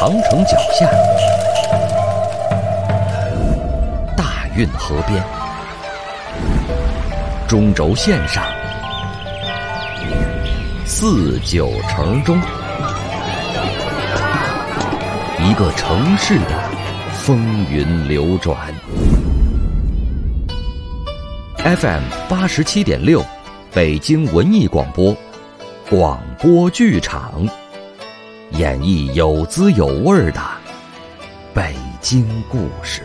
长城脚下，大运河边，中轴线上，四九城中，一个城市的风云流转。FM 87.6，北京文艺广播，广播剧场，演绎有滋有味的北京故事。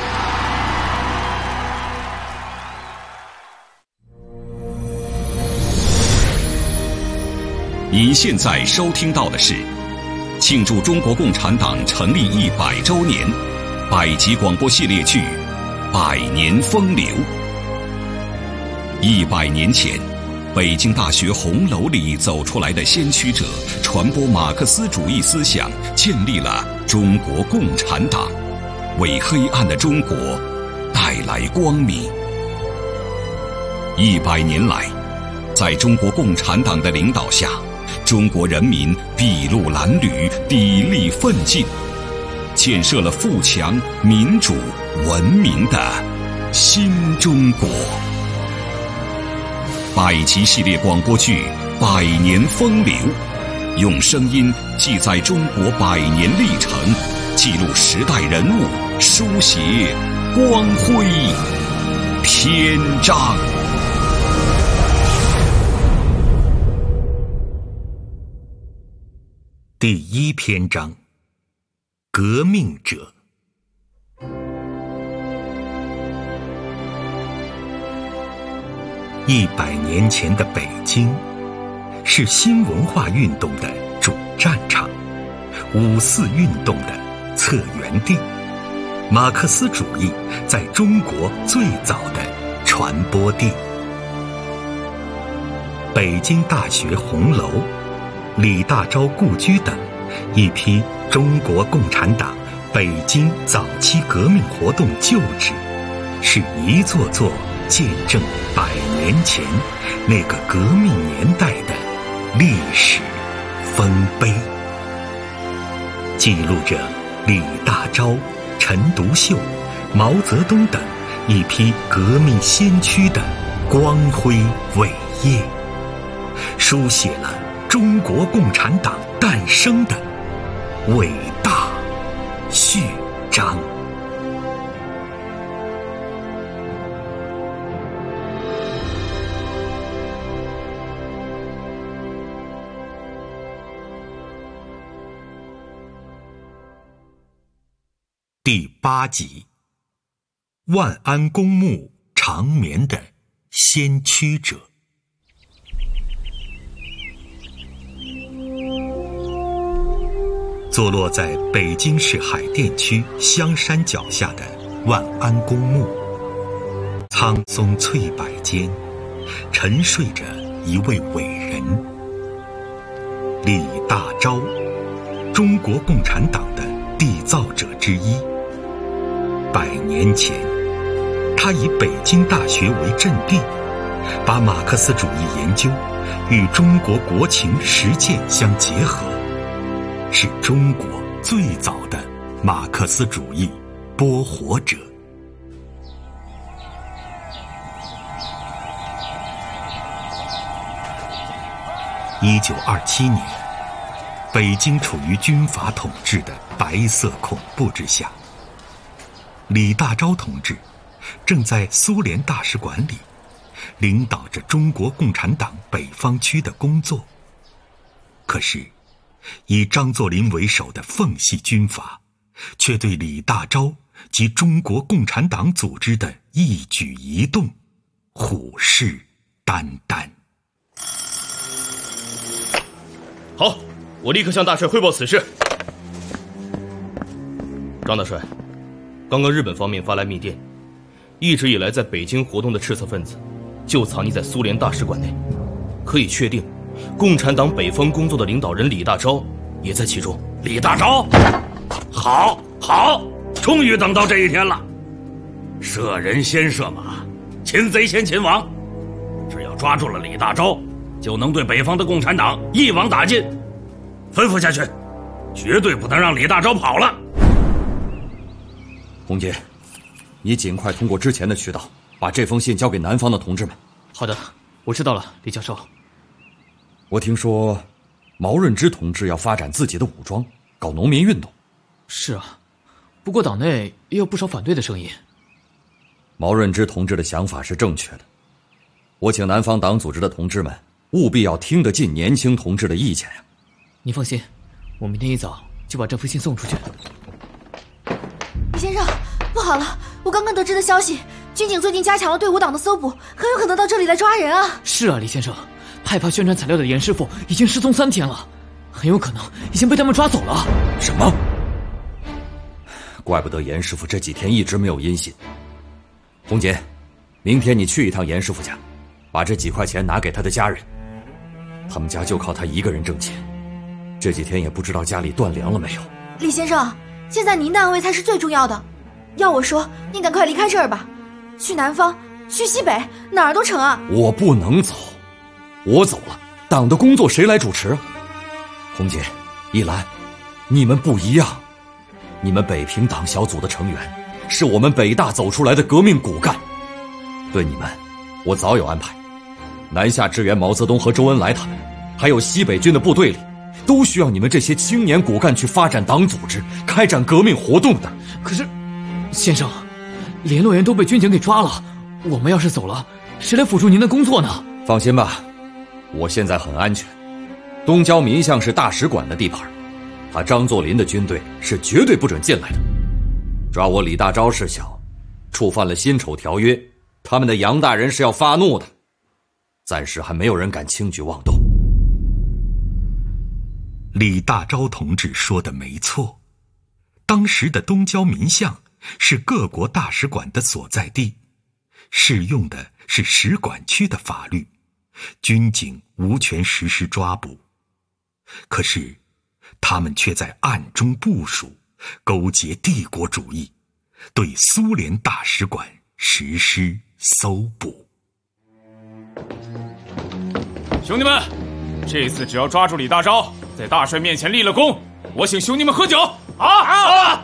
您现在收听到的是庆祝中国共产党成立100周年百集广播系列剧《百年风流》。100年前，北京大学红楼里走出来的先驱者，传播马克思主义思想，建立了中国共产党，为黑暗的中国带来光明。100年来，在中国共产党的领导下，中国人民筚路蓝缕，砥砺奋进，建设了富强、民主、文明的新中国。百集系列广播剧《百年风流》，用声音记载中国100年历程，记录时代人物，书写光辉篇章。 第1篇章：革命者。100年前的北京，是新文化运动的主战场，5四运动的策源地，马克思主义在中国最早的传播地。北京大学红楼、李大钊故居等一批中国共产党北京早期革命活动旧址，是一座座见证100年前那个革命年代的历史丰碑，记录着李大钊、陈独秀、毛泽东等一批革命先驱的光辉伟业，书写了中国共产党诞生的伟大序章。第8集：万安公墓长眠的先驱者。坐落在北京市海淀区香山脚下的万安公墓，苍松翠柏间沉睡着一位伟人——李大钊，中国共产党的缔造者之一。100年前，他以北京大学为阵地，把马克思主义研究与中国国情实践相结合，是中国最早的马克思主义播火者。1927年，北京处于军阀统治的白色恐怖之下，李大钊同志正在苏联大使馆里领导着中国共产党北方区的工作。可是以张作霖为首的奉系军阀却对李大钊及中国共产党组织的一举一动虎视眈眈。 好，我立刻向大帅汇报此事。张大帅，刚刚日本方面发来密电，一直以来在北京活动的赤色分子就藏匿在苏联大使馆内，可以确定共产党北方工作的领导人李大钊也在其中。 李大钊，好，终于等到这一天了。射人先射马，擒贼先擒王，只要抓住了李大钊，就能对北方的共产党一网打尽。吩咐下去， 绝对不能让李大钊跑了。 洪杰，你尽快通过之前的渠道把这封信交给南方的同志们。 好的，我知道了，李教授。 我听说毛润之同志要发展自己的武装，搞农民运动。 是啊，不过党内也有不少反对的声音。 毛润之同志的想法是正确的，我请南方党组织的同志们务必要听得进年轻同志的意见呀。 你放心，我明天一早就把这封信送出去。 李先生，不好了，我刚刚得知的消息，军警最近加强了对我党的搜捕，很有可能到这里来抓人啊。 是啊，李先生，害怕宣传材料的严师傅已经失踪3天了，很有可能已经被他们抓走了。 什么？怪不得严师傅这几天一直没有音信。洪杰，明天你去一趟严师傅家，把这几块钱拿给他的家人，他们家就靠他一个人挣钱，这几天也不知道家里断粮了没有。 李先生，现在您的安危才是最重要的，要我说，您赶快离开这儿吧，去南方，去西北，哪儿都成啊。 我不能走，我走了，党的工作谁来主持啊？洪杰、一兰，你们不一样，你们北平党小组的成员，是我们北大走出来的革命骨干。对你们，我早有安排，南下支援毛泽东和周恩来他们，还有西北军的部队里，都需要你们这些青年骨干去发展党组织，开展革命活动的。 可是，先生，联络员都被军警给抓了，我们要是走了，谁来辅助您的工作呢？ 放心吧，我现在很安全。东郊民巷是大使馆的地盘，他张作霖的军队是绝对不准进来的。抓我李大钊是小，触犯了辛丑条约，他们的杨大人是要发怒的。暂时还没有人敢轻举妄动。 李大钊同志说的没错，当时的东郊民巷是各国大使馆的所在地，适用的是使馆区的法律，军警无权实施抓捕。可是他们却在暗中部署，勾结帝国主义，对苏联大使馆实施搜捕。 兄弟们，这次只要抓住李大钊，在大帅面前立了功，我请兄弟们喝酒。好！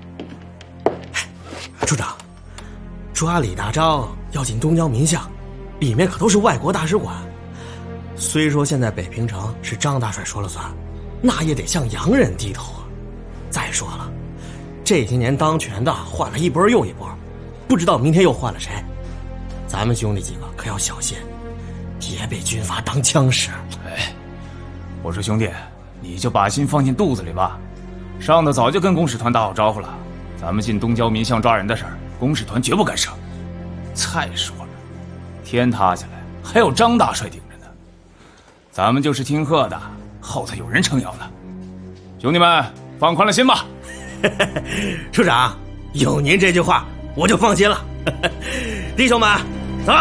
处长，抓李大钊要进东郊民巷，里面可都是外国大使馆。虽说现在北平城是张大帅说了算，那也得向洋人低头啊。再说了，这些年当权的换了一波又一波，不知道明天又换了谁。咱们兄弟几个可要小心，别被军阀当枪使。 我说兄弟，你就把心放进肚子里吧。上头早就跟公使团打好招呼了，咱们进东郊民巷抓人的事儿，公使团绝不干涉。再说了，天塌下来还有张大帅顶着呢，咱们就是听贺的，后头有人撑腰呢。兄弟们，放宽了心吧。 处长，有您这句话，我就放心了。弟兄们，走！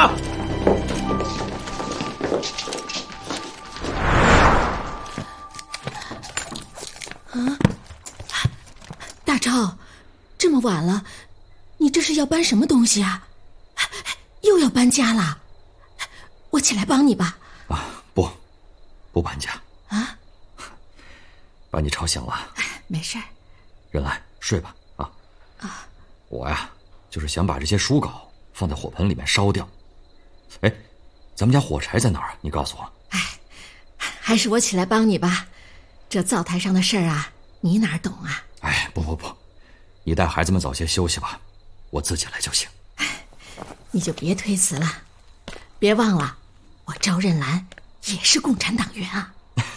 大钊，这么晚了，你这是要搬什么东西啊？又要搬家了？我起来帮你吧。 啊，不搬家啊！ 把你吵醒了。 没事儿。 人来，睡吧。我呀，就是想把这些书稿放在火盆里面烧掉。哎，咱们家火柴在哪儿啊？你告诉我。 还是我起来帮你吧，这灶台上的事儿啊，你哪懂啊？ 不，你带孩子们早些休息吧，我自己来就行。 你就别推辞了，别忘了，我赵任兰也是共产党员啊。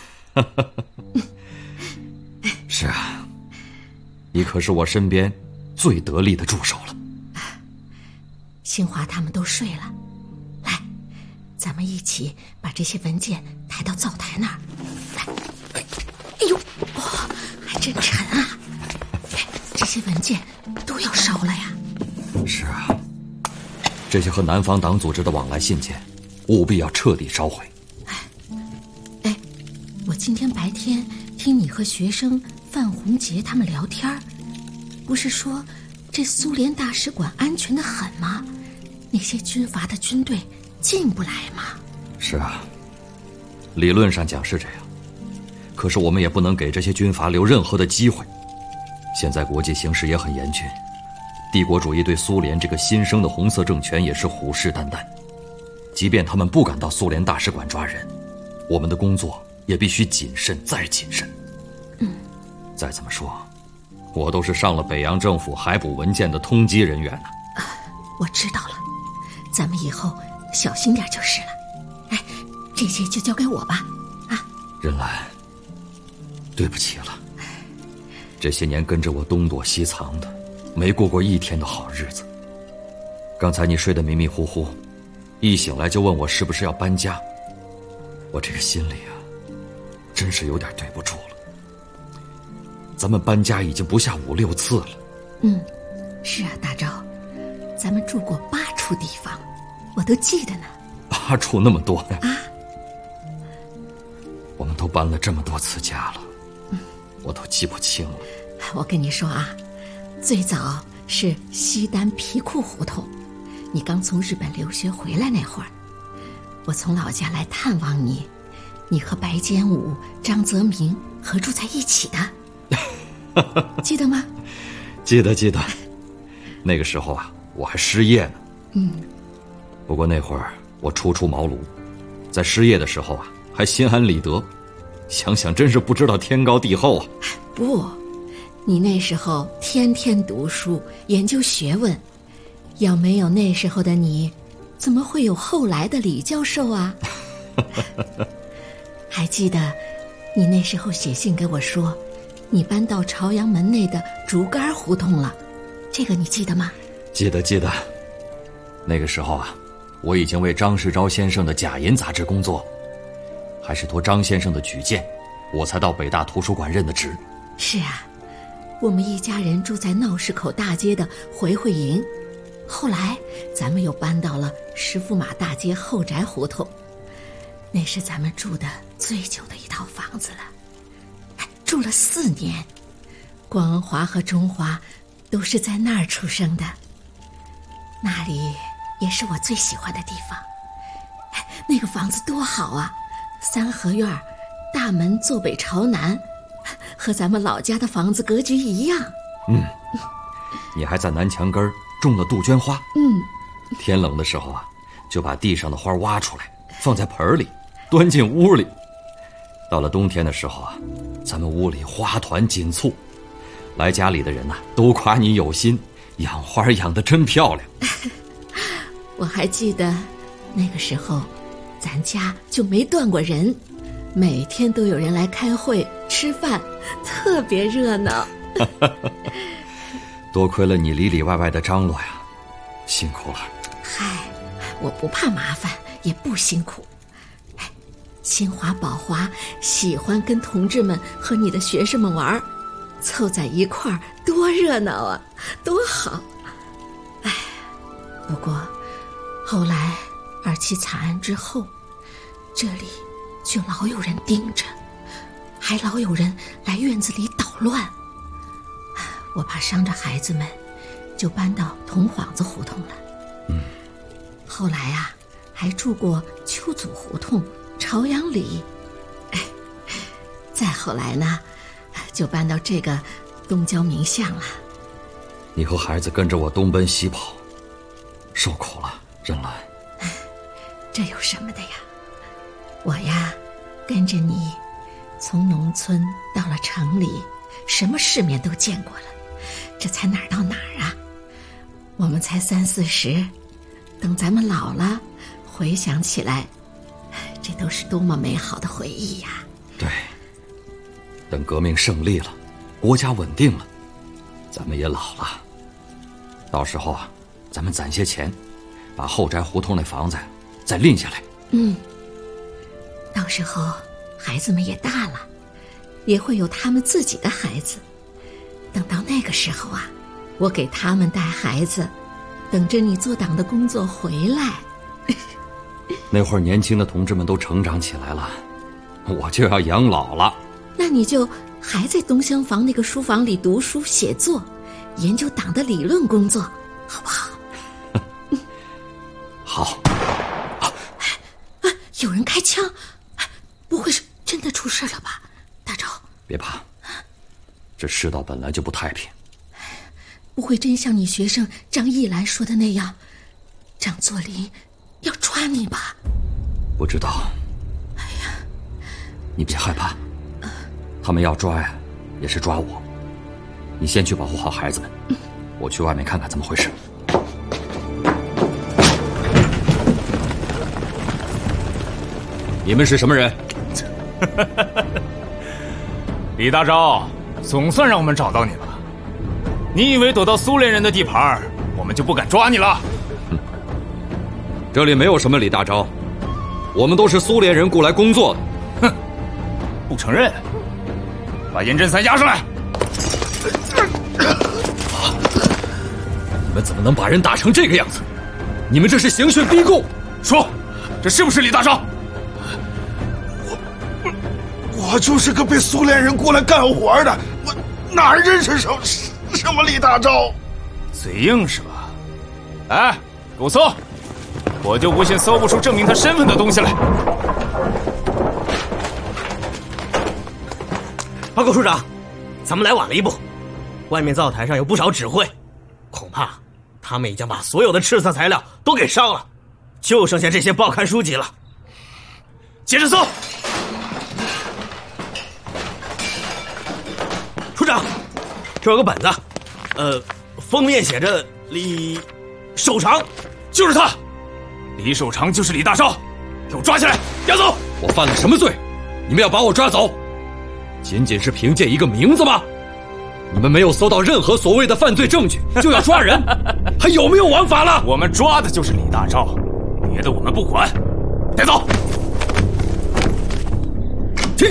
是啊，你可是我身边最得力的助手了。 新华他们都睡了，来，咱们一起把这些文件抬到灶台那儿。来，哎呦，哇，还真沉啊！这些文件都要烧了呀。 是啊，这些和南方党组织的往来信件，务必要彻底烧毁。 我今天白天听你和学生范洪杰他们聊天，不是说这苏联大使馆安全得很吗？那些军阀的军队进不来吗？ 是啊，理论上讲是这样， 可是我们也不能给这些军阀留任何的机会。现在国际形势也很严峻，帝国主义对苏联这个新生的红色政权也是虎视眈眈。即便他们不敢到苏联大使馆抓人，我们的工作也必须谨慎再谨慎。再怎么说，我都是上了北洋政府海捕文件的通缉人员呢。 我知道了，咱们以后小心点就是了。哎，这些就交给我吧。啊， 任兰，对不起了。这些年跟着我东躲西藏的，没过过一天的好日子。刚才你睡得迷迷糊糊，一醒来就问我是不是要搬家，我这个心里啊，真是有点对不住了。咱们搬家已经不下5、6次了。 是啊，大钊，咱们住过8处地方，我都记得呢。 8处那么多呀？ 啊， 我们都搬了这么多次家了，我都记不清了。 我跟你说啊，最早是西单皮裤胡同，你刚从日本留学回来那会儿，我从老家来探望你，你和白坚武、张泽民合住在一起的。记得吗？ 记得。那个时候啊，我还失业呢。不过那会儿我初出茅庐，在失业的时候啊，还心安理得，想想真是不知道天高地厚啊。 不，你那时候天天读书研究学问，要没有那时候的你，怎么会有后来的李教授啊？还记得你那时候写信给我说你搬到朝阳门内的竹竿胡同了，这个你记得吗？ 记得。那个时候啊，我已经为张世钊先生的假银杂志工作，还是托张先生的举荐，我才到北大图书馆任的职。 是啊，我们一家人住在闹市口大街的回回营，后来咱们又搬到了石驸马大街后宅胡同，那是咱们住的最久的一套房子了，住了4年。光华和中华都是在那儿出生的，那里也是我最喜欢的地方。那个房子多好啊，3合院，大门坐北朝南，和咱们老家的房子格局一样。 你还在南墙根儿种了杜鹃花。天冷的时候啊，就把地上的花挖出来，放在盆里，端进屋里。到了冬天的时候啊，咱们屋里花团锦簇，来家里的人呐，都夸你有心，养花养得真漂亮。 我还记得那个时候咱家就没断过人，每天都有人来开会吃饭，特别热闹。 多亏了你里里外外的张罗呀，辛苦了。 嗨，我不怕麻烦，也不辛苦。清华宝华喜欢跟同志们和你的学生们玩，凑在一块儿多热闹啊，多好。不过后来2起惨案之后，这里就老有人盯着，还老有人来院子里捣乱。我怕伤着孩子们，就搬到铜幌子胡同了。后来啊，还住过邱祖胡同、朝阳里。再后来呢，就搬到这个东郊民巷了。 你和孩子跟着我东奔西跑，受苦了，任兰。 这有什么的呀？我呀，跟着你从农村到了城里，什么世面都见过了，这才哪儿到哪儿啊？我们才30、40，等咱们老了，回想起来，这都是多么美好的回忆呀！ 对，等革命胜利了，国家稳定了，咱们也老了。到时候啊，咱们攒些钱，把后宅胡同那房子再拎下来。 到时候孩子们也大了，也会有他们自己的孩子。等到那个时候啊，我给他们带孩子，等着你做党的工作回来。 那会儿年轻的同志们都成长起来了，我就要养老了。 那你就还在东厢房那个书房里读书写作，研究党的理论工作，好不好？ 好。 有人开枪，不会是真的出事了吧？大钊， 别怕，这世道本来就不太平。 不会真像你学生张一兰说的那样，张作霖要抓你吧？ 不知道。 哎呀， 你别害怕，他们要抓呀，也是抓我。你先去保护好孩子们，我去外面看看怎么回事。你们是什么人？ 李大钊，总算让我们找到你了。你以为躲到苏联人的地盘，我们就不敢抓你了？ 这里没有什么李大钊，我们都是苏联人雇来工作的。 哼，不承认？把严振三押上来！ 你们怎么能把人打成这个样子？你们这是刑讯逼供！ 说，这是不是李大钊？ 我就是个被苏联人雇来干活的，我哪认识什么李大钊？ 嘴硬是吧？哎，给我搜！我就不信搜不出证明他身份的东西来。 报告处长，咱们来晚了一步，外面灶台上有不少纸灰，恐怕他们已经把所有的赤色材料都给烧了，就剩下这些报刊书籍了。接着搜。处长，这有个本子，封面写着李守常， 就是他。李守常就是李大钊，给我抓起来，押走！ 我犯了什么罪？你们要把我抓走？仅仅是凭借一个名字吗？你们没有搜到任何所谓的犯罪证据，就要抓人，还有没有王法了？ 我们抓的就是李大钊，别的我们不管，带走。 停！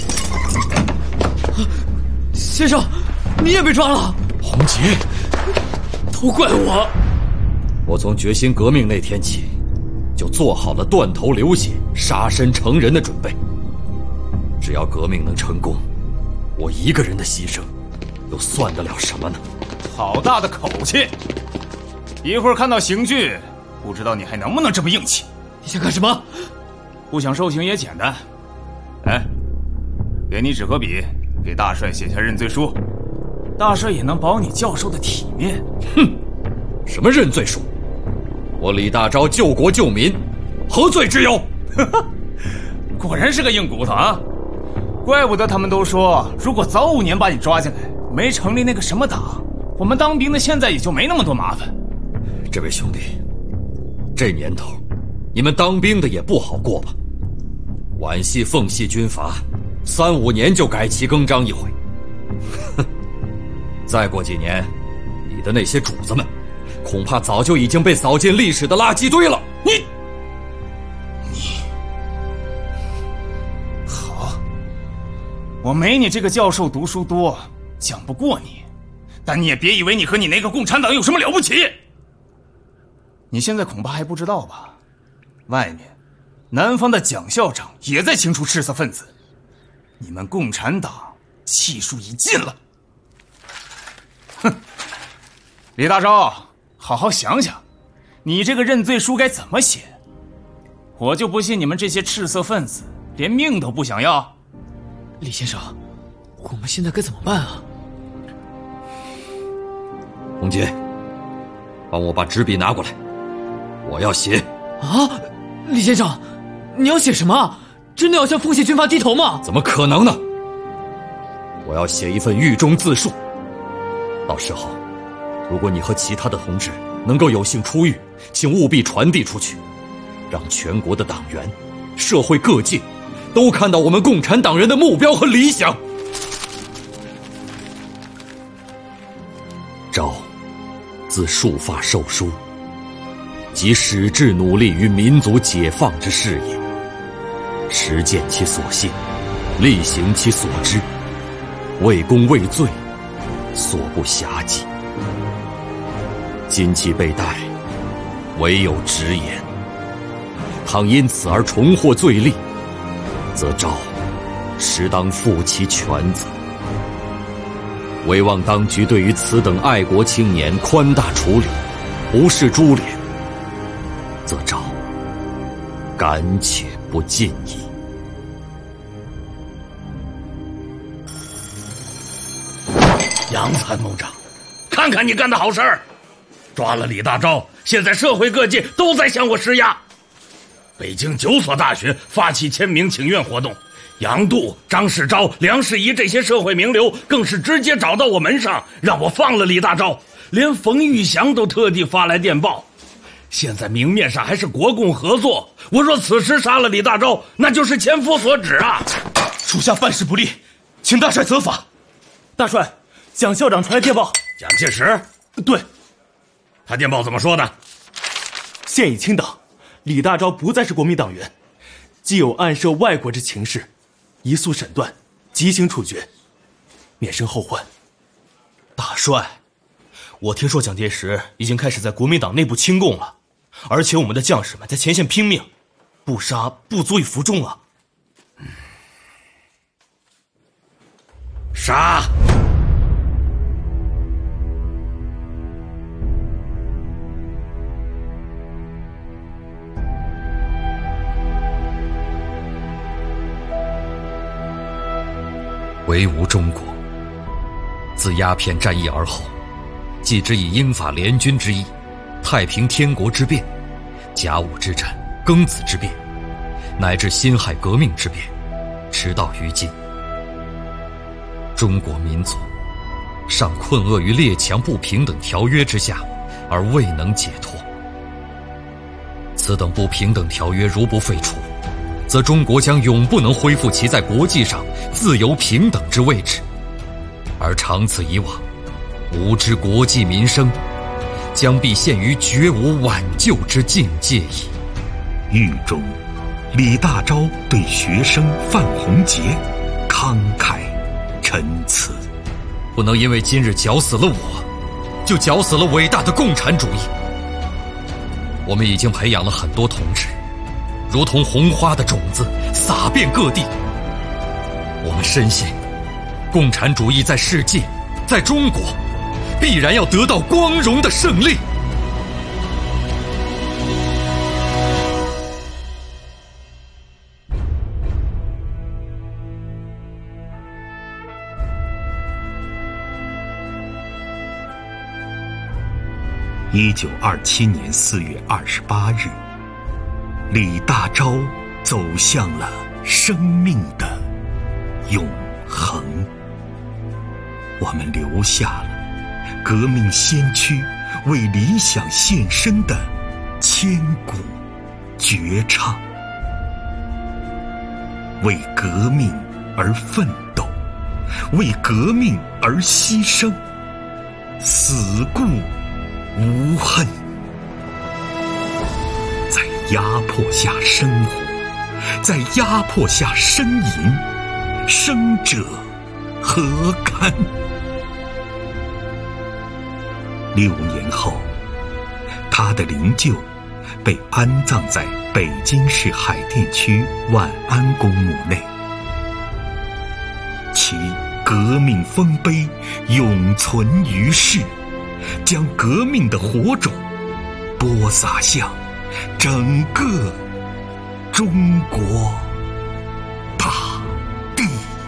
先生，你也被抓了。 洪杰， 都怪我。 我从决心革命那天起，就做好了断头流血、杀身成仁的准备。只要革命能成功，我一个人的牺牲，又算得了什么呢？ 好大的口气！一会儿看到刑具，不知道你还能不能这么硬气？ 你想干什么？ 不想受刑也简单。哎，给你纸和笔，给大帅写下认罪书，大帅也能保你教授的体面。 哼，什么认罪书？我李大钊救国救民，何罪之有？ 果然是个硬骨头啊！怪不得他们都说，如果早5年把你抓进来，没成立那个什么党，我们当兵的现在也就没那么多麻烦。 这位兄弟，这年头，你们当兵的也不好过吧？皖系、奉系军阀，3、5年就改旗更张一回。哼，再过几年，你的那些主子们，恐怕早就已经被扫进历史的垃圾堆了。你好，我没你这个教授读书多，讲不过你，但你也别以为你和你那个共产党有什么了不起。你现在恐怕还不知道吧？外面，南方的蒋校长也在清除赤色分子，你们共产党气数已尽了。哼，李大钊，好好想想，你这个认罪书该怎么写？我就不信你们这些赤色分子连命都不想要。 李先生，我们现在该怎么办啊？ 洪杰，帮我把纸笔拿过来，我要写。 啊，李先生，你要写什么？真的要向奉系军阀低头吗？ 怎么可能呢？我要写一份狱中自述，到时候如果你和其他的同志能够有幸出狱，请务必传递出去，让全国的党员、社会各界都看到我们共产党人的目标和理想。钊自束发受书，即矢志努力于民族解放之事业，实践其所信，力行其所知，为公为罪，所不暇计。今其被逮，唯有直言。倘因此而重获罪利，则钊实当负其全责。唯望当局对于此等爱国青年宽大处理，不视株连，则钊敢且不尽矣。 杨参谋长，看看你干的好事儿，抓了李大钊，现在社会各界都在向我施压。北京9所大学发起签名请愿活动，杨度、张世钊、梁士仪这些社会名流更是直接找到我门上，让我放了李大钊，连冯玉祥都特地发来电报。现在明面上还是国共合作，我若此时杀了李大钊，那就是千夫所指啊！ 属下办事不力，请大帅责罚。 大帅，蒋校长传来电报。 蒋介石？ 对。 他电报怎么说的？ 现已清党，李大钊不再是国民党员，既有暗涉外国之情事，移速审断，即行处决，免生后患。 大帅，我听说蒋介石已经开始在国民党内部清共了，而且我们的将士们在前线拼命，不杀不足以服众啊。 杀！ 唯吾中国，自鸦片战役而后，继之以英法联军之役、太平天国之变、甲午之战、庚子之变，乃至辛亥革命之变，直到于今，中国民族尚困厄于列强不平等条约之下，而未能解脱。此等不平等条约如不废除，则中国将永不能恢复其在国际上自由平等之位置，而长此以往，吾之国计民生将必陷于绝无挽救之境界矣。 狱中，李大钊对学生范洪杰慷慨陈词。 不能因为今日绞死了我，就绞死了伟大的共产主义。我们已经培养了很多同志，如同红花的种子撒遍各地。我们深信，共产主义在世界，在中国，必然要得到光荣的胜利。 1927年4月28日，李大钊走向了生命的永恒。我们留下了革命先驱为理想献身的千古绝唱，为革命而奋斗，为革命而牺牲，死固无恨。在压迫下生活，在压迫下呻吟，生者何堪？6年后，他的灵柩被安葬在北京市海淀区万安公墓内，其革命丰碑永存于世，将革命的火种播撒向整个中国大地。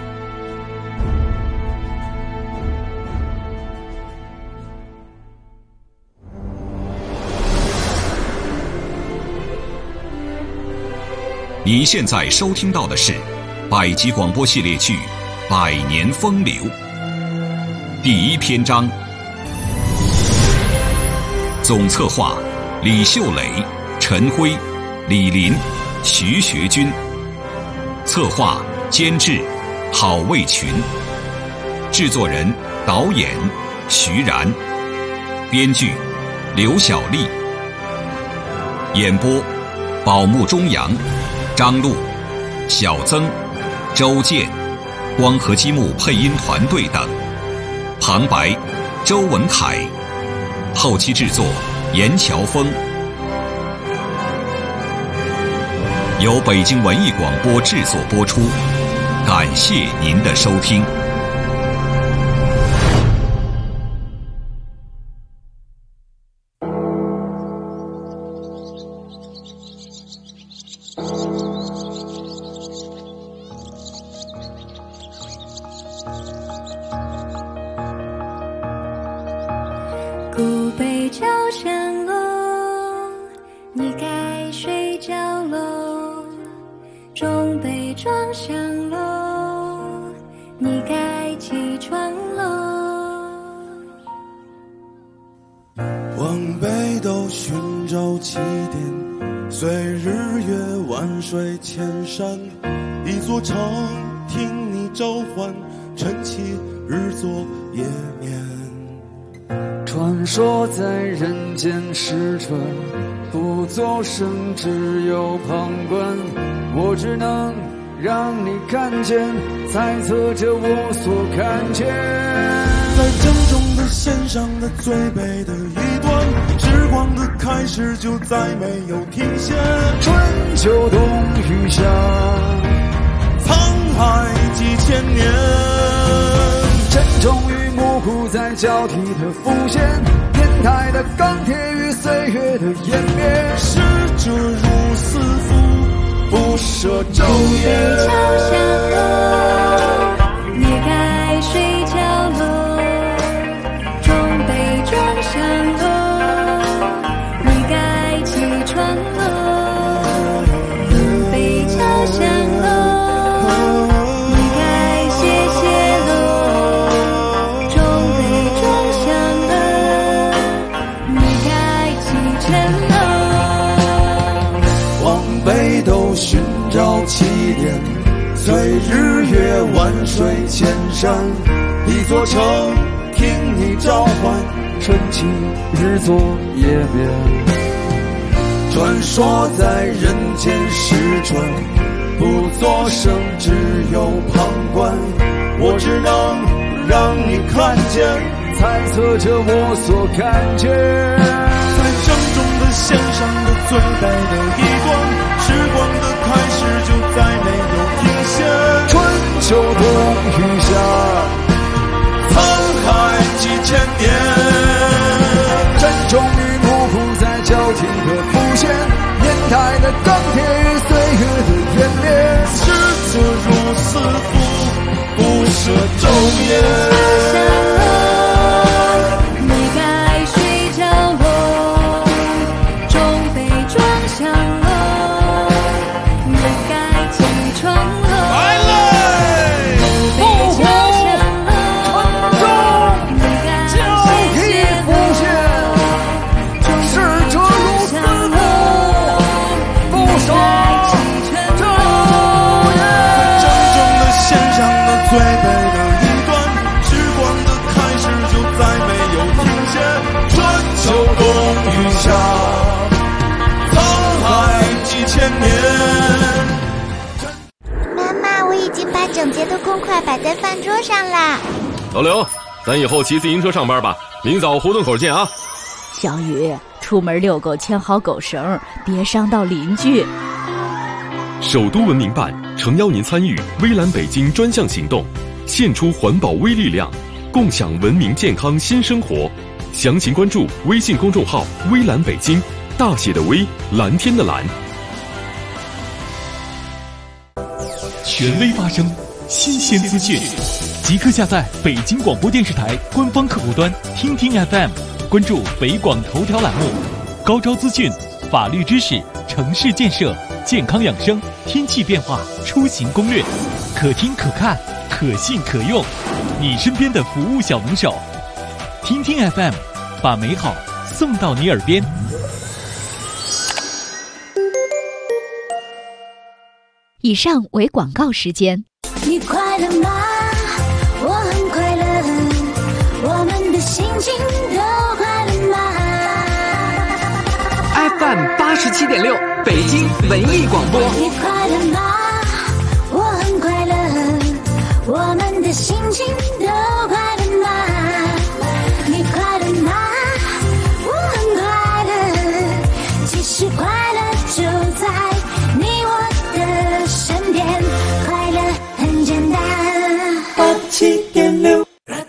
你现在收听到的是百集广播系列剧《百年风流》第1篇章，总策划李秀磊、陈辉、李林、徐学军，策划监制郝卫群，制作人导演徐然，编剧刘小丽，演播宝木中阳、张璐、小曾、周健，光合积木配音团队等，旁白周文凯，后期制作严乔峰，由北京文艺广播制作播出，感谢您的收听。 古北朝香楼，你该睡觉喽。中北庄香楼，你该起床喽。 往北斗寻找起点，随日月万水千山，一座城听你召唤，晨起日作夜眠。 传说在人间失传，不作声，只有旁观。我只能让你看见，猜测着我所看见。 在正中的线上的最北的一端，时光的开始就再没有停歇。 春秋冬雨夏， 沧海几千年。 沉重与模糊在交替的浮现，年代的钢铁与岁月的湮灭。 逝者如斯夫，不舍昼夜。 朝香楼，你该睡觉喽。中北庄香楼，你该起床喽。古北朝香楼，你该歇歇喽。中北庄香楼，你该启程喽。 往北斗寻找起点，随日月万水千山，一座城听你召唤， 晨起日作夜眠。 传说在人间失传，不作声，只有旁观。我只能让你看见， 猜测着我所看见。 在正中的线上的最北的一端，时光的开始就再没有停歇。 春秋冬雨夏， 沧海几千年。 沉重与模糊在交替的浮现，年代的钢铁与岁月的湮灭。 逝者如斯夫，不舍昼夜。最北的一端，时光的开始就再没有停歇。春秋冬雨夏，沧海几千年。 妈妈，我已经把整洁的公筷摆在饭桌上啦。 老刘，咱以后骑自行车上班吧，明早胡同口见啊。 小雨，出门遛狗牵好狗绳，别伤到邻居。 首都文明办诚邀您参与微蓝北京专项行动，献出环保微力量，共享文明健康新生活。详情关注微信公众号微蓝北京，大写的微，蓝天的蓝。 权威发声，新鲜资讯，即刻下载北京广播电视台官方客户端听听 FM， 关注北广头条栏目，高招资讯、法律知识、城市建设、健康养生、天气变化、出行攻略，可听可看，可信可用，你身边的服务小能手。听听 FM， 把美好送到你耳边。 以上为广告时间。 你快乐吗？我很快乐，我们的心情都快乐吗？ FM 87.6，北京文艺广播。 你快乐吗？我很快乐，我们的心情都快乐吗？你快乐吗？我很快乐，其实快乐就在你我的身边，快乐很简单。 87.6，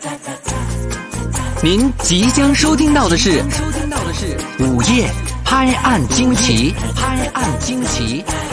您即将收听到的是午夜拍案惊奇，拍案惊奇。